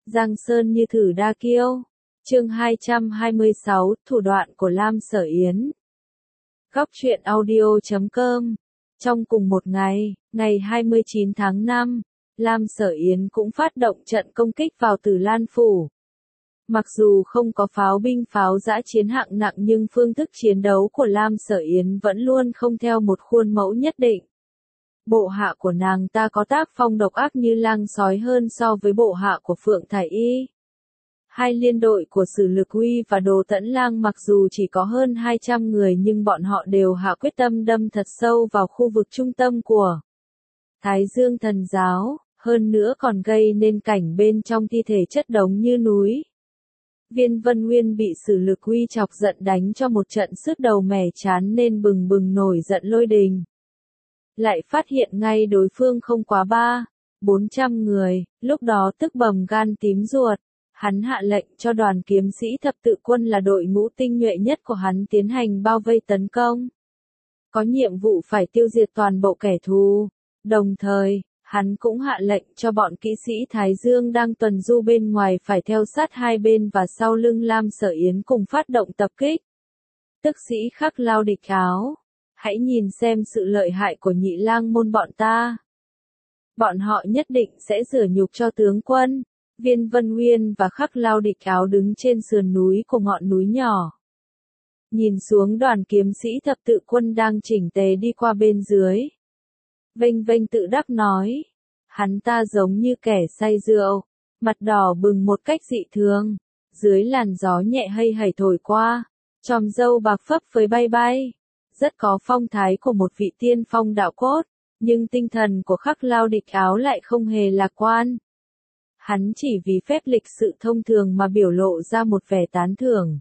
Giang Sơn như thử đa kiêu. Chương 226, thủ đoạn của Lam Sở Yến. Góc truyện audio.com. Trong cùng một ngày, ngày 29 tháng 5, Lam Sở Yến cũng phát động trận công kích vào Tử Lan Phủ. Mặc dù không có pháo binh pháo dã chiến hạng nặng nhưng phương thức chiến đấu của Lam Sở Yến vẫn luôn không theo một khuôn mẫu nhất định. Bộ hạ của nàng ta có tác phong độc ác như lang sói hơn so với bộ hạ của Phượng Thải Y. Hai liên đội của Sử Lực Uy và Đồ Tẫn Lang mặc dù chỉ có hơn 200 người nhưng bọn họ đều hạ quyết tâm đâm thật sâu vào khu vực trung tâm của Thái Dương Thần Giáo, hơn nữa còn gây nên cảnh bên trong thi thể chất đống như núi. Viên Vân Nguyên bị Sử Lực Uy chọc giận đánh cho một trận sứt đầu mẻ chán nên bừng bừng nổi giận lôi đình. Lại phát hiện ngay đối phương không quá 400 người, lúc đó tức bầm gan tím ruột. Hắn hạ lệnh cho đoàn kiếm sĩ thập tự quân là đội ngũ tinh nhuệ nhất của hắn tiến hành bao vây tấn công. Có nhiệm vụ phải tiêu diệt toàn bộ kẻ thù. Đồng thời, hắn cũng hạ lệnh cho bọn kỵ sĩ Thái Dương đang tuần du bên ngoài phải theo sát hai bên và sau lưng Lam Sở Yến cùng phát động tập kích. Tức sĩ Khắc Lao địch áo. Hãy nhìn xem sự lợi hại của Nhị Lang môn bọn ta. Bọn họ nhất định sẽ rửa nhục cho tướng quân. Viên Vân Nguyên và Khắc Lao địch áo đứng trên sườn núi của ngọn núi nhỏ. Nhìn xuống đoàn kiếm sĩ thập tự quân đang chỉnh tề đi qua bên dưới. Vênh vênh tự đắc nói. Hắn ta giống như kẻ say rượu, mặt đỏ bừng một cách dị thường. Dưới làn gió nhẹ hây hẩy thổi qua, chòm râu bạc phấp phới bay bay. Rất có phong thái của một vị tiên phong đạo cốt, nhưng tinh thần của Khắc Lao địch áo lại không hề lạc quan. Hắn chỉ vì phép lịch sự thông thường mà biểu lộ ra một vẻ tán thưởng.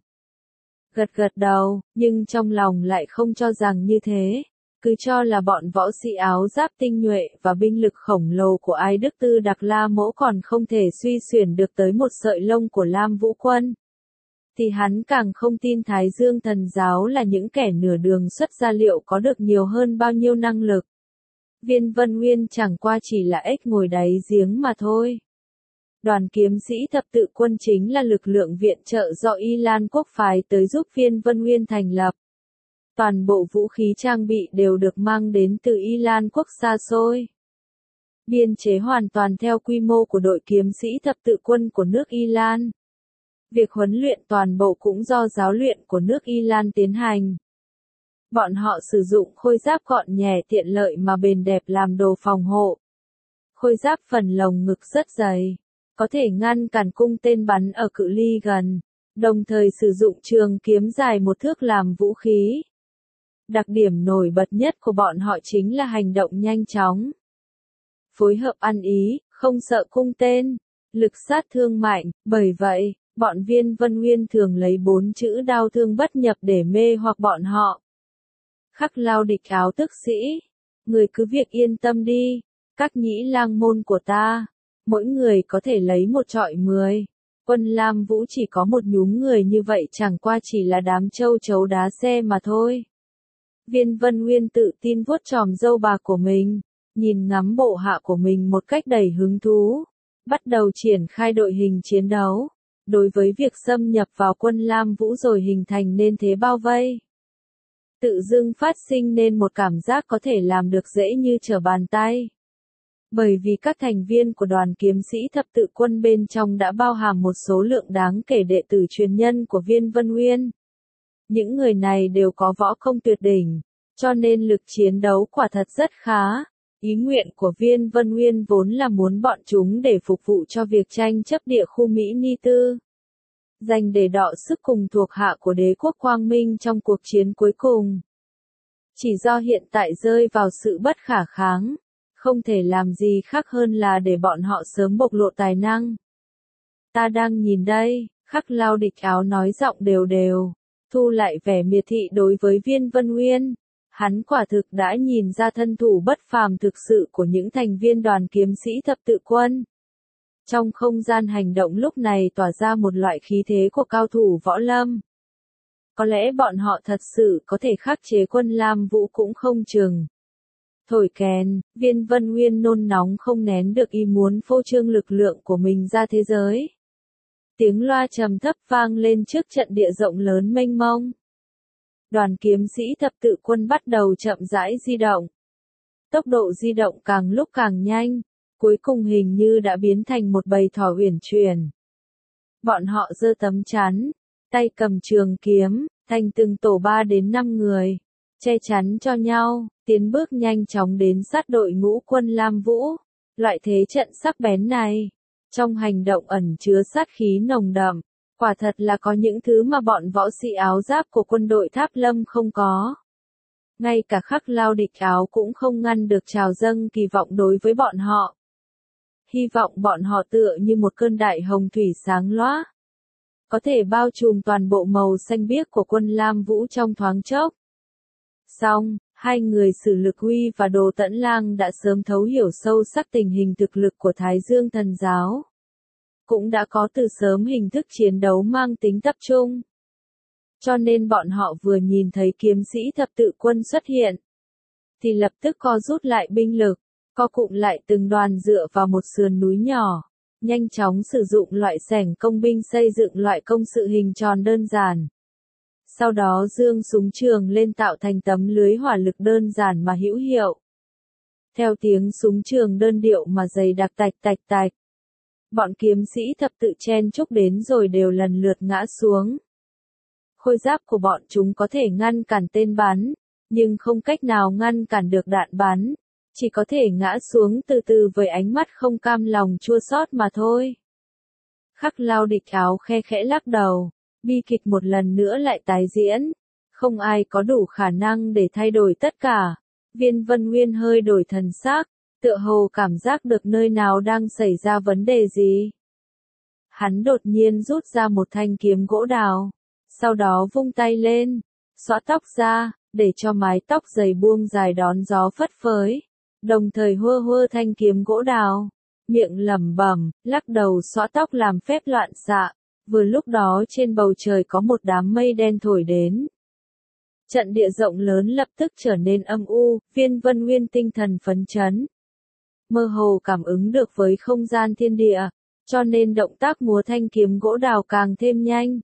Gật gật đầu, nhưng trong lòng lại không cho rằng như thế, cứ cho là bọn võ sĩ áo giáp tinh nhuệ và binh lực khổng lồ của Ai Đức Tư Đặc La Mỗ còn không thể suy xuyển được tới một sợi lông của Lam Vũ Quân. Thì hắn càng không tin Thái Dương Thần Giáo là những kẻ nửa đường xuất gia liệu có được nhiều hơn bao nhiêu năng lực. Viên Vân Nguyên chẳng qua chỉ là ếch ngồi đáy giếng mà thôi. Đoàn kiếm sĩ thập tự quân chính là lực lượng viện trợ do Y Lan quốc phái tới giúp Viên Vân Nguyên thành lập. Toàn bộ vũ khí trang bị đều được mang đến từ Y Lan quốc xa xôi. Biên chế hoàn toàn theo quy mô của đội kiếm sĩ thập tự quân của nước Y Lan. Việc huấn luyện toàn bộ cũng do giáo luyện của nước Y Lan tiến hành. Bọn họ sử dụng khôi giáp gọn nhẹ tiện lợi mà bền đẹp làm đồ phòng hộ. Khôi giáp phần lồng ngực rất dày, có thể ngăn cản cung tên bắn ở cự ly gần, đồng thời sử dụng trường kiếm dài 1 thước làm vũ khí. Đặc điểm nổi bật nhất của bọn họ chính là hành động nhanh chóng, phối hợp ăn ý, không sợ cung tên, lực sát thương mạnh, bởi vậy, bọn Viên Vân Nguyên thường lấy 4 chữ đao thương bất nhập để mê hoặc bọn họ. Khắc Lao địch áo tức sĩ, người cứ việc yên tâm đi, các nhĩ lang môn của ta, mỗi người có thể lấy một trọi 10. Quân Lam Vũ chỉ có một nhúm người như vậy chẳng qua chỉ là đám châu chấu đá xe mà thôi. Viên Vân Nguyên tự tin vuốt chòm râu bạc của mình, nhìn ngắm bộ hạ của mình một cách đầy hứng thú, bắt đầu triển khai đội hình chiến đấu. Đối với việc xâm nhập vào quân Lam Vũ rồi hình thành nên thế bao vây, tự dưng phát sinh nên một cảm giác có thể làm được dễ như trở bàn tay. Bởi vì các thành viên của đoàn kiếm sĩ thập tự quân bên trong đã bao hàm một số lượng đáng kể đệ tử truyền nhân của Viên Vân Nguyên. Những người này đều có võ công tuyệt đỉnh, cho nên lực chiến đấu quả thật rất khá. Ý nguyện của Viên Vân Nguyên vốn là muốn bọn chúng để phục vụ cho việc tranh chấp địa khu Mỹ Ni Tư, dành để đọ sức cùng thuộc hạ của đế quốc Quang Minh trong cuộc chiến cuối cùng. Chỉ do hiện tại rơi vào sự bất khả kháng, không thể làm gì khác hơn là để bọn họ sớm bộc lộ tài năng. Ta đang nhìn đây, Khắc Lao địch áo nói giọng đều đều, thu lại vẻ miệt thị đối với Viên Vân Nguyên. Hắn quả thực đã nhìn ra thân thủ bất phàm thực sự của những thành viên đoàn kiếm sĩ thập tự quân. Trong không gian hành động lúc này tỏa ra một loại khí thế của cao thủ võ lâm. Có lẽ bọn họ thật sự có thể khắc chế quân Lam Vũ cũng không chừng. Thổi kèn, Viên Vân Nguyên nôn nóng không nén được ý muốn phô trương lực lượng của mình ra thế giới. Tiếng loa trầm thấp vang lên trước trận địa rộng lớn mênh mông. Đoàn kiếm sĩ thập tự quân bắt đầu chậm rãi di động. Tốc độ di động càng lúc càng nhanh, cuối cùng hình như đã biến thành một bầy thỏ uyển chuyển. Bọn họ giơ tấm chắn, tay cầm trường kiếm, thành từng tổ 3 đến 5 người, che chắn cho nhau, tiến bước nhanh chóng đến sát đội ngũ quân Lam Vũ. Loại thế trận sắc bén này, trong hành động ẩn chứa sát khí nồng đậm, quả thật là có những thứ mà bọn võ sĩ áo giáp của quân đội Tháp Lâm không có. Ngay cả Khắc Lao địch áo cũng không ngăn được trào dâng kỳ vọng đối với bọn họ. Hy vọng bọn họ tựa như một cơn đại hồng thủy sáng loá, có thể bao trùm toàn bộ màu xanh biếc của quân Lam Vũ trong thoáng chốc. Song, hai người Sử Lực Huy và Đồ Tẫn Lang đã sớm thấu hiểu sâu sắc tình hình thực lực của Thái Dương Thần Giáo. Cũng đã có từ sớm hình thức chiến đấu mang tính tập trung. Cho nên bọn họ vừa nhìn thấy kiếm sĩ thập tự quân xuất hiện, thì lập tức co rút lại binh lực, co cụm lại từng đoàn dựa vào một sườn núi nhỏ, nhanh chóng sử dụng loại xẻng công binh xây dựng loại công sự hình tròn đơn giản. Sau đó giương súng trường lên tạo thành tấm lưới hỏa lực đơn giản mà hữu hiệu. Theo tiếng súng trường đơn điệu mà dày đặc tạch tạch tạch, bọn kiếm sĩ thập tự chen chúc đến rồi đều lần lượt ngã xuống. Khôi giáp của bọn chúng có thể ngăn cản tên bắn, nhưng không cách nào ngăn cản được đạn bắn, chỉ có thể ngã xuống từ từ với ánh mắt không cam lòng chua xót mà thôi. Khắc Lao địch áo khe khẽ lắc đầu, bi kịch một lần nữa lại tái diễn, không ai có đủ khả năng để thay đổi tất cả. Viên Vân Nguyên hơi đổi thần sắc, tựa hồ cảm giác được nơi nào đang xảy ra vấn đề gì. Hắn đột nhiên rút ra một thanh kiếm gỗ đào, sau đó vung tay lên, xõa tóc ra, để cho mái tóc dày buông dài đón gió phất phới, đồng thời hơ hơ thanh kiếm gỗ đào, miệng lẩm bẩm, lắc đầu xõa tóc làm phép loạn xạ. Vừa lúc đó trên bầu trời có một đám mây đen thổi đến. Trận địa rộng lớn lập tức trở nên âm u, Viên Vân Nguyên tinh thần phấn chấn. Mơ hồ cảm ứng được với không gian thiên địa, cho nên động tác múa thanh kiếm gỗ đào càng thêm nhanh.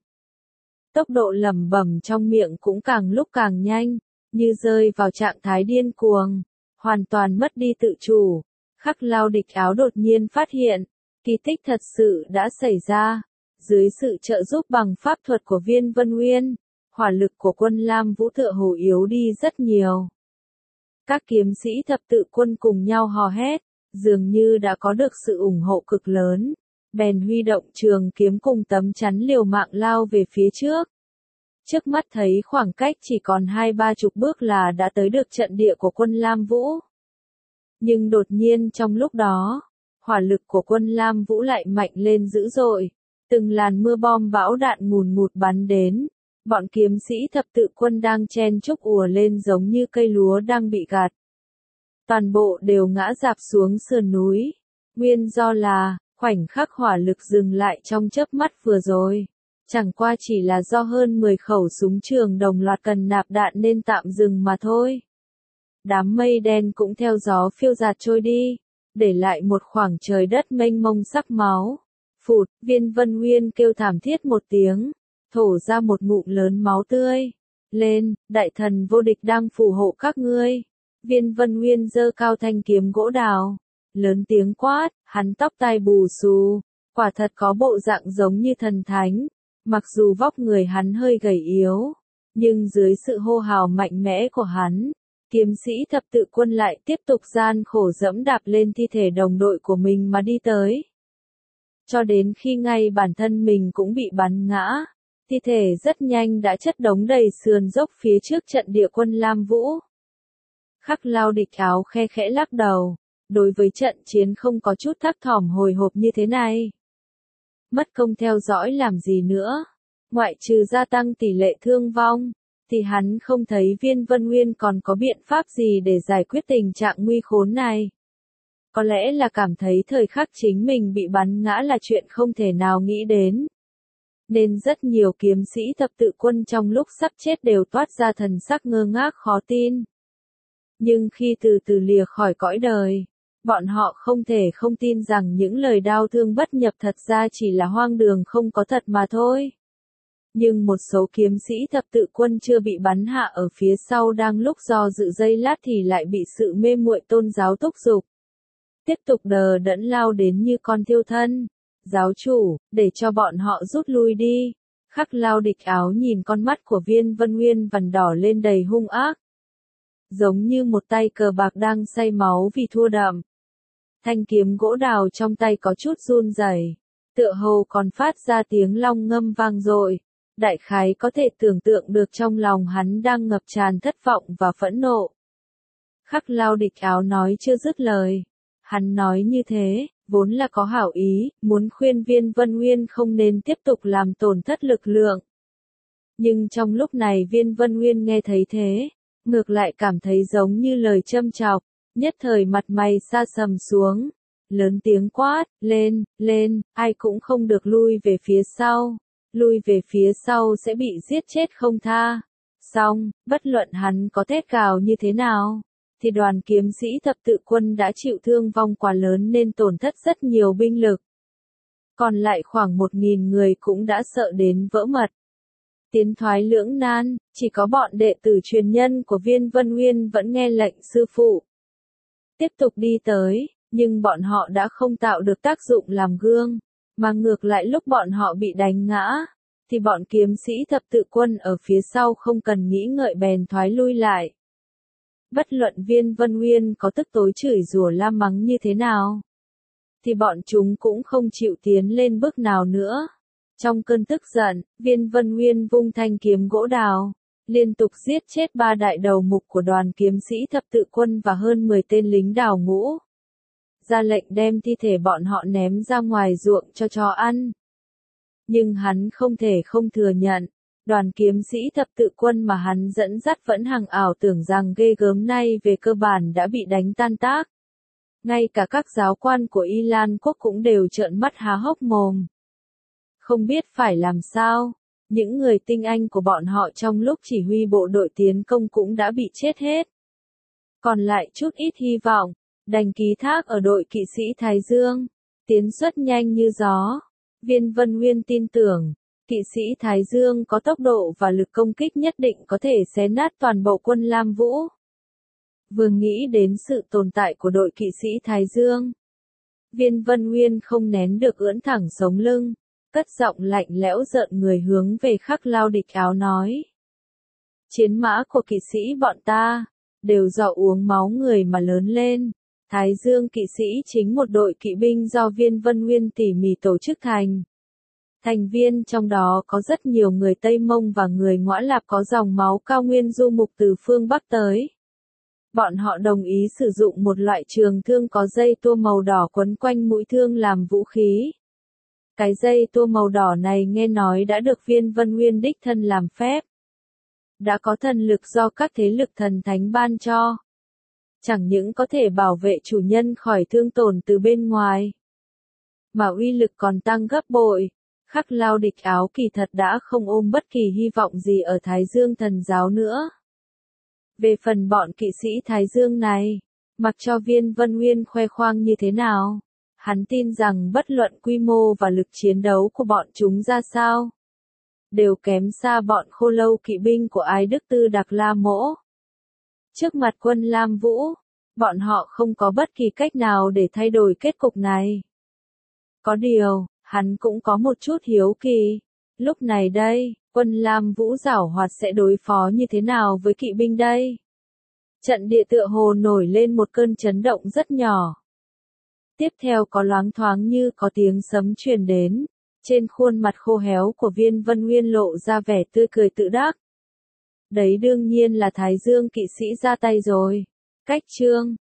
Tốc độ lẩm bẩm trong miệng cũng càng lúc càng nhanh, như rơi vào trạng thái điên cuồng, hoàn toàn mất đi tự chủ. Khắc Lao địch áo đột nhiên phát hiện, kỳ tích thật sự đã xảy ra. Dưới sự trợ giúp bằng pháp thuật của Viên Vân Nguyên, hỏa lực của quân Lam Vũ tựa hồ yếu đi rất nhiều. Các kiếm sĩ thập tự quân cùng nhau hò hét, dường như đã có được sự ủng hộ cực lớn, bèn huy động trường kiếm cùng tấm chắn liều mạng lao về phía trước. Trước mắt thấy khoảng cách chỉ còn 20-30 bước là đã tới được trận địa của quân Lam Vũ. Nhưng đột nhiên trong lúc đó, hỏa lực của quân Lam Vũ lại mạnh lên dữ dội. Từng làn mưa bom bão đạn ngùn ngụt bắn đến, bọn kiếm sĩ thập tự quân đang chen chúc ùa lên giống như cây lúa đang bị gặt. Toàn bộ đều ngã rạp xuống sườn núi, nguyên do là, khoảnh khắc hỏa lực dừng lại trong chớp mắt vừa rồi. Chẳng qua chỉ là do hơn 10 khẩu súng trường đồng loạt cần nạp đạn nên tạm dừng mà thôi. Đám mây đen cũng theo gió phiêu dạt trôi đi, để lại một khoảng trời đất mênh mông sắc máu. Phụt, Viên Vân Nguyên kêu thảm thiết một tiếng, thổ ra một ngụm lớn máu tươi. Lên, đại thần vô địch đang phù hộ các ngươi. Viên Vân Nguyên giơ cao thanh kiếm gỗ đào, lớn tiếng quát, hắn tóc tai bù xù, quả thật có bộ dạng giống như thần thánh. Mặc dù vóc người hắn hơi gầy yếu, nhưng dưới sự hô hào mạnh mẽ của hắn, kiếm sĩ thập tự quân lại tiếp tục gian khổ dẫm đạp lên thi thể đồng đội của mình mà đi tới. Cho đến khi ngay bản thân mình cũng bị bắn ngã, thi thể rất nhanh đã chất đống đầy sườn dốc phía trước trận địa quân Lam Vũ. Khắc Lao địch áo khe khẽ lắc đầu, đối với trận chiến không có chút thấp thỏm hồi hộp như thế này. Mất công theo dõi làm gì nữa, ngoại trừ gia tăng tỷ lệ thương vong, thì hắn không thấy Viên Vân Nguyên còn có biện pháp gì để giải quyết tình trạng nguy khốn này. Có lẽ là cảm thấy thời khắc chính mình bị bắn ngã là chuyện không thể nào nghĩ đến. Nên rất nhiều kiếm sĩ thập tự quân trong lúc sắp chết đều toát ra thần sắc ngơ ngác khó tin. Nhưng khi từ từ lìa khỏi cõi đời, Bọn họ không thể không tin rằng những lời đau thương bất nhập thật ra chỉ là hoang đường không có thật mà thôi. Nhưng một số kiếm sĩ thập tự quân chưa bị bắn hạ ở phía sau đang lúc do dự giây lát thì lại bị sự mê muội tôn giáo thúc giục. Tiếp tục đờ đẫn lao đến như con thiêu thân. Giáo chủ, để cho bọn họ rút lui đi. Khắc Lao Địch Áo nhìn con mắt của Viên Vân Nguyên vằn đỏ lên đầy hung ác. Giống như một tay cờ bạc đang say máu vì thua đậm. Thanh kiếm gỗ đào trong tay có chút run rẩy, tựa hồ còn phát ra tiếng long ngâm vang dội. Đại khái có thể tưởng tượng được trong lòng hắn đang ngập tràn thất vọng và phẫn nộ. Khắc Lao Địch Áo nói chưa dứt lời. Hắn nói như thế, vốn là có hảo ý, muốn khuyên Viên Vân Nguyên không nên tiếp tục làm tổn thất lực lượng. Nhưng trong lúc này Viên Vân Nguyên nghe thấy thế, ngược lại cảm thấy giống như lời châm chọc, nhất thời mặt mày sa sầm xuống, lớn tiếng quát, lên, lên, ai cũng không được lui về phía sau, lui về phía sau sẽ bị giết chết không tha. Xong, bất luận hắn có thét gào như thế nào, thì đoàn kiếm sĩ thập tự quân đã chịu thương vong quá lớn nên tổn thất rất nhiều binh lực. Còn lại khoảng 1.000 người cũng đã sợ đến vỡ mật. Tiến thoái lưỡng nan, chỉ có bọn đệ tử truyền nhân của Viên Vân Nguyên vẫn nghe lệnh sư phụ. Tiếp tục đi tới, nhưng bọn họ đã không tạo được tác dụng làm gương, mà ngược lại lúc bọn họ bị đánh ngã, thì bọn kiếm sĩ thập tự quân ở phía sau không cần nghĩ ngợi bèn thoái lui lại. Bất luận Viên Vân Nguyên có tức tối chửi rủa la mắng như thế nào, thì bọn chúng cũng không chịu tiến lên bước nào nữa. Trong cơn tức giận, Viên Vân Nguyên vung thanh kiếm gỗ đào, liên tục giết chết 3 đại đầu mục của đoàn kiếm sĩ thập tự quân và hơn 10 tên lính đào ngũ. Ra lệnh đem thi thể bọn họ ném ra ngoài ruộng cho chó ăn. Nhưng hắn không thể không thừa nhận, đoàn kiếm sĩ thập tự quân mà hắn dẫn dắt vẫn hằng ảo tưởng rằng ghê gớm nay về cơ bản đã bị đánh tan tác. Ngay cả các giáo quan của Y Lan quốc cũng đều trợn mắt há hốc mồm. Không biết phải làm sao, những người tinh anh của bọn họ trong lúc chỉ huy bộ đội tiến công cũng đã bị chết hết. Còn lại chút ít hy vọng, đành ký thác ở đội kỵ sĩ Thái Dương, tiến xuất nhanh như gió. Viên Vân Nguyên tin tưởng, kỵ sĩ Thái Dương có tốc độ và lực công kích nhất định có thể xé nát toàn bộ quân Lam Vũ. Vừa nghĩ đến sự tồn tại của đội kỵ sĩ Thái Dương, Viên Vân Nguyên không nén được ưỡn thẳng sống lưng, cất giọng lạnh lẽo giận người hướng về Khắc Lao Địch Áo nói. Chiến mã của kỵ sĩ bọn ta, đều do uống máu người mà lớn lên. Thái Dương kỵ sĩ chính một đội kỵ binh do Viên Vân Nguyên tỉ mỉ tổ chức thành. Thành viên trong đó có rất nhiều người Tây Mông và người Ngõa Lạp có dòng máu cao nguyên du mục từ phương Bắc tới. Bọn họ đồng ý sử dụng một loại trường thương có dây tua màu đỏ quấn quanh mũi thương làm vũ khí. Cái dây tua màu đỏ này nghe nói đã được Viên Vân Nguyên đích thân làm phép. Đã có thần lực do các thế lực thần thánh ban cho. Chẳng những có thể bảo vệ chủ nhân khỏi thương tổn từ bên ngoài, mà uy lực còn tăng gấp bội. Khắc Lao Địch Áo kỳ thật đã không ôm bất kỳ hy vọng gì ở Thái Dương thần giáo nữa. Về phần bọn kỵ sĩ Thái Dương này, mặc cho Viên Vân Nguyên khoe khoang như thế nào, hắn tin rằng bất luận quy mô và lực chiến đấu của bọn chúng ra sao, đều kém xa bọn Khô Lâu kỵ binh của Ái Đức Tư Đặc La Mỗ. Trước mặt quân Lam Vũ, bọn họ không có bất kỳ cách nào để thay đổi kết cục này. Có điều, hắn cũng có một chút hiếu kỳ. Lúc này đây, quân Lam Vũ giảo hoạt sẽ đối phó như thế nào với kỵ binh đây? Trận địa tựa hồ nổi lên một cơn chấn động rất nhỏ. Tiếp theo có loáng thoáng như có tiếng sấm truyền đến. Trên khuôn mặt khô héo của Viên Vân Nguyên lộ ra vẻ tươi cười tự đắc. Đấy đương nhiên là Thái Dương kỵ sĩ ra tay rồi. Cách chương